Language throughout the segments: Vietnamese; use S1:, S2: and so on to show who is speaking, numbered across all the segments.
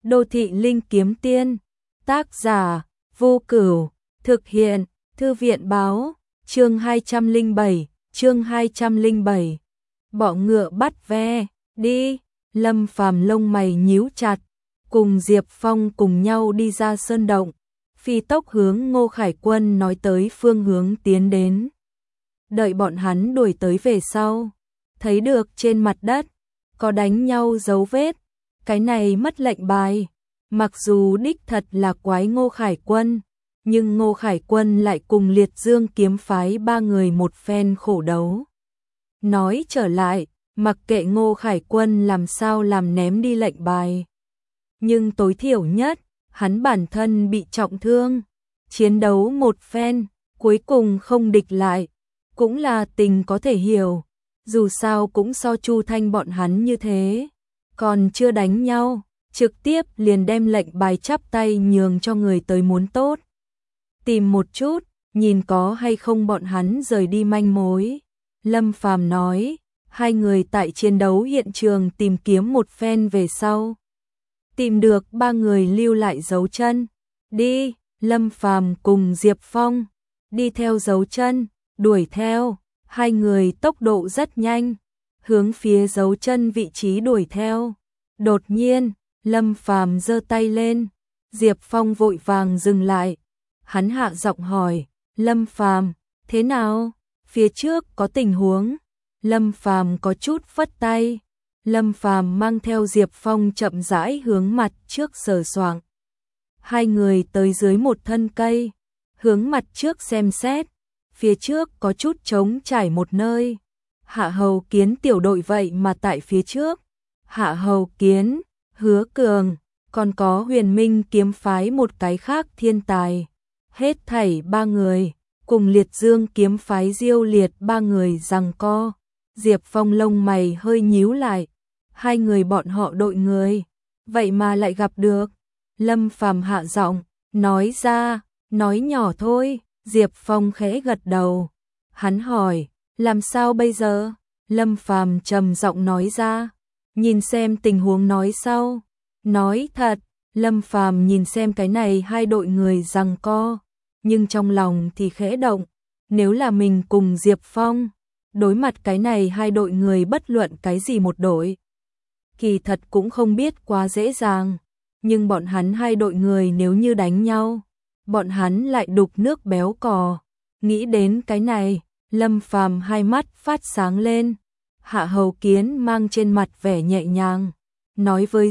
S1: Đô thị linh kiếm tiên, tác giả, Vô Cửu, thực hiện, Thư viện báo, chương 207, Bọ ngựa bắt ve, đi, Lâm Phàm lông mày nhíu chặt, cùng Diệp Phong cùng nhau đi ra sơn động, phi tốc hướng Ngô Khải Quân nói tới phương hướng tiến đến. Đợi bọn hắn đuổi tới về sau, thấy được trên mặt đất có đánh nhau dấu vết, cái này mất lệnh bài. Mặc dù đích thật là quái Ngô Khải Quân, nhưng Ngô Khải Quân lại cùng Liệt Dương kiếm phái ba người một phen khổ đấu. Nói trở lại, mặc kệ Ngô Khải Quân làm sao làm ném đi lệnh bài, nhưng tối thiểu nhất, hắn bản thân bị trọng thương, chiến đấu một phen, cuối cùng không địch lại, cũng là tình có thể hiểu, dù sao cũng so Chu Thanh bọn hắn như thế, còn chưa đánh nhau, trực tiếp liền đem lệnh bài chắp tay nhường cho người tới muốn tốt. Tìm một chút, nhìn có hay không bọn hắn rời đi manh mối. Lâm Phàm nói, hai người tại chiến đấu hiện trường tìm kiếm một phen về sau. Tìm được ba người lưu lại dấu chân. Đi, Lâm Phàm cùng Diệp Phong, đi theo dấu chân, đuổi theo, hai người tốc độ rất nhanh, hướng phía dấu chân vị trí đuổi theo. Đột nhiên, Lâm Phàm giơ tay lên, Diệp Phong vội vàng dừng lại. Hắn hạ giọng hỏi, Lâm Phàm, thế nào? Phía trước có tình huống. Lâm Phàm có chút phất tay. Lâm Phàm mang theo Diệp Phong chậm rãi hướng mặt trước sờ soạng. Hai người tới dưới một thân cây, hướng mặt trước xem xét. Phía trước có chút trống trải một nơi. Hạ Hầu Kiến tiểu đội vậy mà tại phía trước. Hạ Hầu Kiến, Hứa Cường, còn có Huyền Minh kiếm phái một cái khác thiên tài. Hết thảy ba người, cùng Liệt Dương kiếm phái Diêu Liệt ba người giằng co. Diệp Phong lông mày hơi nhíu lại. Hai người bọn họ đội người, vậy mà lại gặp được. Lâm Phàm hạ giọng, nói ra, nói nhỏ thôi. Diệp Phong khẽ gật đầu. Hắn hỏi, làm sao bây giờ? Lâm Phàm trầm giọng nói ra, nhìn xem tình huống nói sau. Nói thật, Lâm Phàm nhìn xem cái này hai đội người giằng co, nhưng trong lòng thì khẽ động, nếu là mình cùng Diệp Phong, đối mặt cái này hai đội người bất luận cái gì một đội, kỳ thật cũng không biết quá dễ dàng, nhưng bọn hắn hai đội người nếu như đánh nhau, bọn hắn lại đục nước béo cò. Nghĩ đến cái này, Lâm Phàm hai mắt phát sáng lên. Hạ Hầu Kiến mang trên mặt vẻ nhẹ nhàng, nói với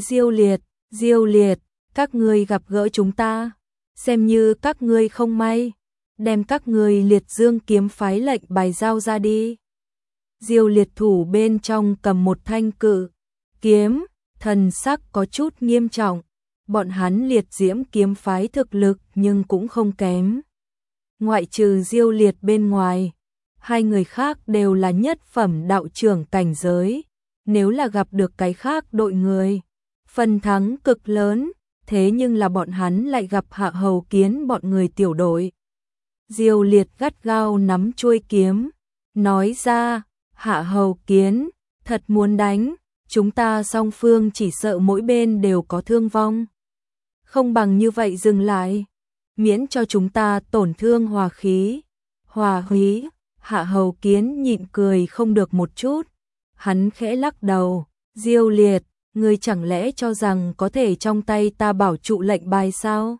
S1: Diêu Liệt, các ngươi gặp gỡ chúng ta, xem như các ngươi không may, đem các ngươi Liệt Dương kiếm phái lệnh bài giao ra đi. Diêu Liệt thủ bên trong cầm một thanh cự kiếm, thần sắc có chút nghiêm trọng. Bọn hắn Liệt Diễm kiếm phái thực lực nhưng cũng không kém. Ngoại trừ Diêu Liệt bên ngoài, hai người khác đều là nhất phẩm đạo trưởng cảnh giới. Nếu là gặp được cái khác đội người, phần thắng cực lớn, thế nhưng là bọn hắn lại gặp Hạ Hầu Kiến bọn người tiểu đội. Diêu Liệt gắt gao nắm chuôi kiếm, nói ra, Hạ Hầu Kiến, thật muốn đánh, chúng ta song phương chỉ sợ mỗi bên đều có thương vong. Không bằng như vậy dừng lại, miễn cho chúng ta tổn thương hòa khí. Hòa khí, Hạ Hầu Kiến nhịn cười không được một chút. Hắn khẽ lắc đầu, Diêu Liệt, ngươi chẳng lẽ cho rằng có thể trong tay ta bảo trụ lệnh bài sao?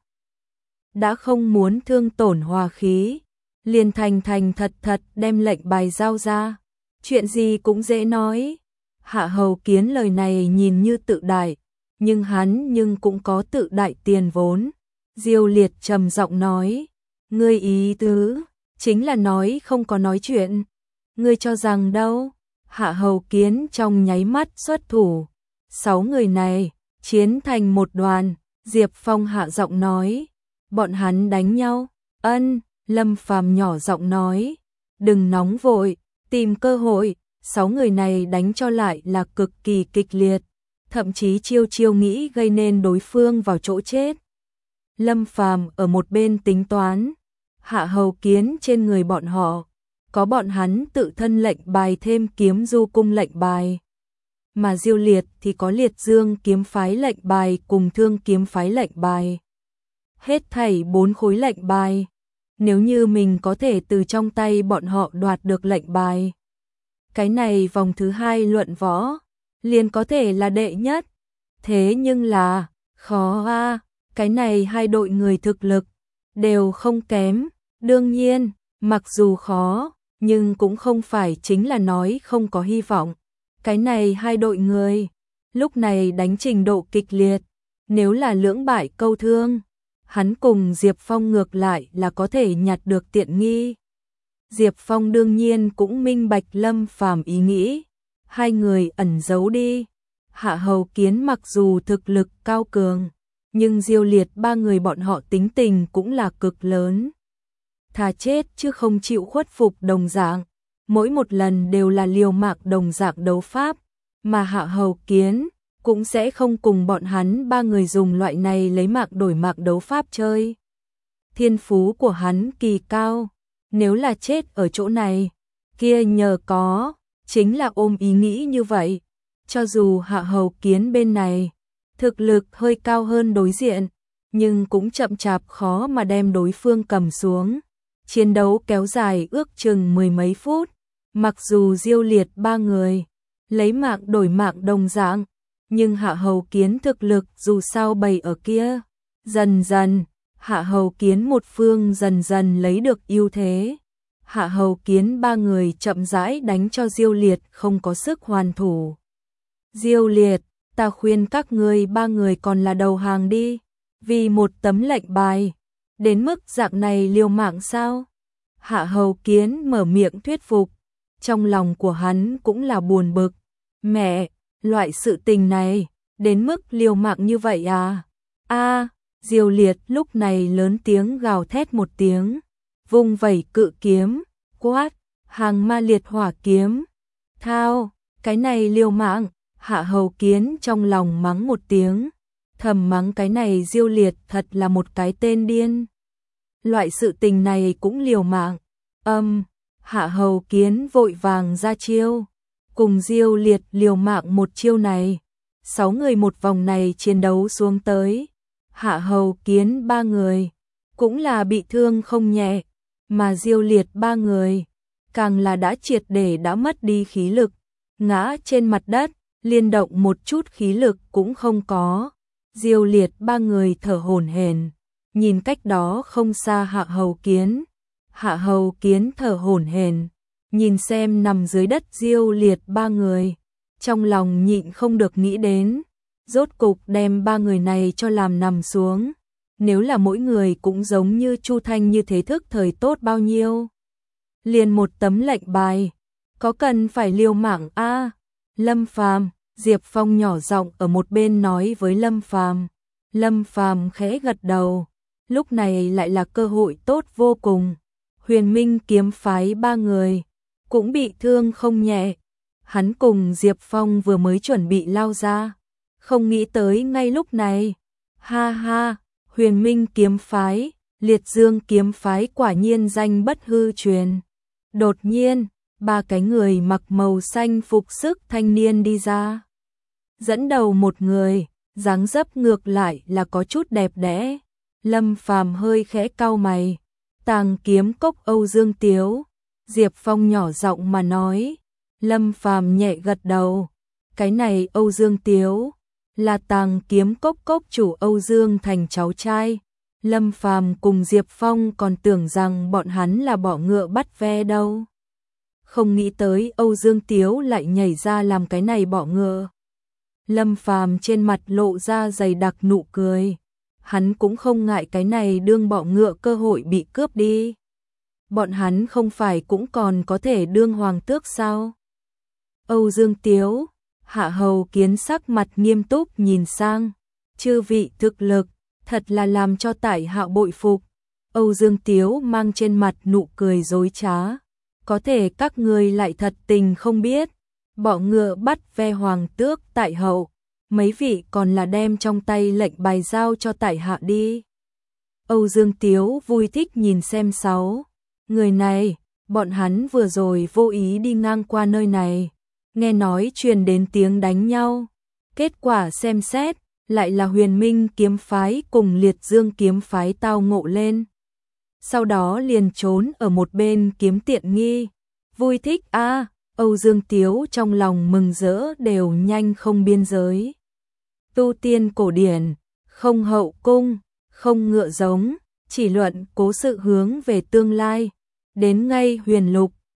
S1: Đã không muốn thương tổn hòa khí, liền thành thật đem lệnh bài giao ra. Chuyện gì cũng dễ nói. Hạ Hầu Kiến lời này nhìn như tự đại, nhưng hắn cũng có tự đại tiền vốn. Diêu Liệt trầm giọng nói, ngươi ý tứ chính là nói không có nói chuyện. Ngươi cho rằng đâu? Hạ Hầu Kiến trong nháy mắt xuất thủ. 6 người này chiến thành một đoàn. Diệp Phong hạ giọng nói, bọn hắn đánh nhau. Ân, Lâm Phàm nhỏ giọng nói, đừng nóng vội, tìm cơ hội. 6 người này đánh cho lại là cực kỳ kịch liệt, thậm chí chiêu nghĩ gây nên đối phương vào chỗ chết. Lâm Phàm ở một bên tính toán, Hạ Hầu Kiến trên người bọn họ có bọn hắn tự thân lệnh bài thêm kiếm du cung lệnh bài. mà Diêu Liệt thì có Liệt Dương kiếm phái lệnh bài cùng Thương kiếm phái lệnh bài. Hết thảy 4 khối lệnh bài. Nếu như mình có thể từ trong tay bọn họ đoạt được lệnh bài, cái này vòng thứ 2 luận võ liền có thể là đệ nhất. Thế nhưng là khó a, cái này hai đội người thực lực đều không kém. Đương nhiên, mặc dù khó, nhưng cũng không phải chính là nói không có hy vọng. Cái này hai đội người lúc này đánh trình độ kịch liệt, nếu là lưỡng bại câu thương, hắn cùng Diệp Phong ngược lại là có thể nhặt được tiện nghi. Diệp Phong đương nhiên cũng minh bạch Lâm Phàm ý nghĩ, hai người ẩn giấu đi. Hạ Hầu Kiến mặc dù thực lực cao cường, nhưng Diêu Liệt ba người bọn họ tính tình cũng là cực lớn. Thà chết chứ không chịu khuất phục đồng dạng, mỗi một lần đều là liều mạng đồng dạng đấu pháp, mà Hạ Hầu Kiến cũng sẽ không cùng bọn hắn ba người dùng loại này lấy mạng đổi mạng đấu pháp chơi. Thiên phú của hắn kỳ cao, nếu là chết ở chỗ này, kia nhờ có, chính là ôm ý nghĩ như vậy. Cho dù Hạ Hầu Kiến bên này thực lực hơi cao hơn đối diện, nhưng cũng chậm chạp khó mà đem đối phương cầm xuống. Chiến đấu kéo dài ước chừng 10 mấy phút, mặc dù Diêu Liệt ba người lấy mạng đổi mạng đồng dạng, nhưng Hạ Hầu Kiến thực lực dù sao bày ở kia. Dần dần, Hạ Hầu Kiến một phương dần dần lấy được ưu thế. Hạ Hầu Kiến ba người chậm rãi đánh cho Diêu Liệt không có sức hoàn thủ. Diêu Liệt, ta khuyên các ngươi ba người còn là đầu hàng đi, vì một tấm lệnh bài, đến mức dạng này liều mạng sao? Hạ Hầu Kiến mở miệng thuyết phục, trong lòng của hắn cũng là buồn bực. Mẹ, loại sự tình này, đến mức liều mạng như vậy à? Diêu Liệt lúc này lớn tiếng gào thét một tiếng, vung vẩy cự kiếm, quát, hàng ma liệt hỏa kiếm. Thao, cái này liều mạng. Hạ Hầu Kiến trong lòng mắng một tiếng, thầm mắng cái này Diêu Liệt thật là một cái tên điên. Loại sự tình này cũng liều mạng. Hạ Hầu Kiến vội vàng ra chiêu, cùng Diêu Liệt liều mạng một chiêu này. 6 người một vòng này chiến đấu xuống tới, Hạ Hầu Kiến ba người cũng là bị thương không nhẹ, mà Diêu Liệt ba người càng là đã triệt để đã mất đi khí lực, ngã trên mặt đất, liên động một chút khí lực cũng không có. Diêu Liệt ba người thở hổn hển, nhìn cách đó không xa Hạ Hầu Kiến. Hạ Hầu Kiến thở hổn hển, nhìn xem nằm dưới đất Diêu Liệt ba người, trong lòng nhịn không được nghĩ đến, rốt cục đem ba người này cho làm nằm xuống. Nếu là mỗi người cũng giống như Chu Thanh như thế thức thời tốt bao nhiêu. Liền một tấm lệnh bài, có cần phải liều mạng a? Lâm Phàm, Diệp Phong nhỏ giọng ở một bên nói với Lâm Phàm. Lâm Phàm khẽ gật đầu, lúc này lại là cơ hội tốt vô cùng. Huyền Minh kiếm phái ba người cũng bị thương không nhẹ. Hắn cùng Diệp Phong vừa mới chuẩn bị lao ra, không nghĩ tới ngay lúc này. Ha ha, Huyền Minh kiếm phái, Liệt Dương kiếm phái quả nhiên danh bất hư truyền. Đột nhiên, ba cái người mặc màu xanh phục sức thanh niên đi ra. Dẫn đầu một người, dáng dấp ngược lại là có chút đẹp đẽ. Lâm Phàm hơi khẽ cau mày. Tàng kiếm cốc Âu Dương Tiếu. Diệp Phong nhỏ giọng mà nói. Lâm Phàm nhẹ gật đầu. Cái này Âu Dương Tiếu là Tàng kiếm cốc cốc chủ Âu Dương Thành cháu trai. Lâm Phàm cùng Diệp Phong còn tưởng rằng bọn hắn là bỏ ngựa bắt ve đâu. Không nghĩ tới Âu Dương Tiếu lại nhảy ra làm cái này bỏ ngựa. Lâm Phàm trên mặt lộ ra dày đặc nụ cười. Hắn cũng không ngại cái này đương bỏ ngựa cơ hội bị cướp đi. Bọn hắn không phải cũng còn có thể đương hoàng tước sao? Âu Dương Tiếu, Hạ Hầu Kiến sắc mặt nghiêm túc nhìn sang. Chư vị thực lực, thật là làm cho tại hạ bội phục. Âu Dương Tiếu mang trên mặt nụ cười dối trá. Có thể các ngươi lại thật tình không biết. Bỏ ngựa bắt ve hoàng tước tại hậu. Mấy vị còn là đem trong tay lệnh bài giao cho tại hạ đi. Âu Dương Tiếu vui thích nhìn xem 6 người này. Bọn hắn vừa rồi vô ý đi ngang qua nơi này. nghe nói truyền đến tiếng đánh nhau. Kết quả xem xét, lại là Huyền Minh kiếm phái cùng Liệt Dương kiếm phái tao ngộ lên. Sau đó liền trốn ở một bên kiếm tiện nghi. Vui thích a, Âu Dương Tiếu trong lòng mừng rỡ đều nhanh không biên giới. Tu tiên cổ điển, không hậu cung, không ngựa giống, chỉ luận cố sự hướng về tương lai. Đến ngay huyền lục,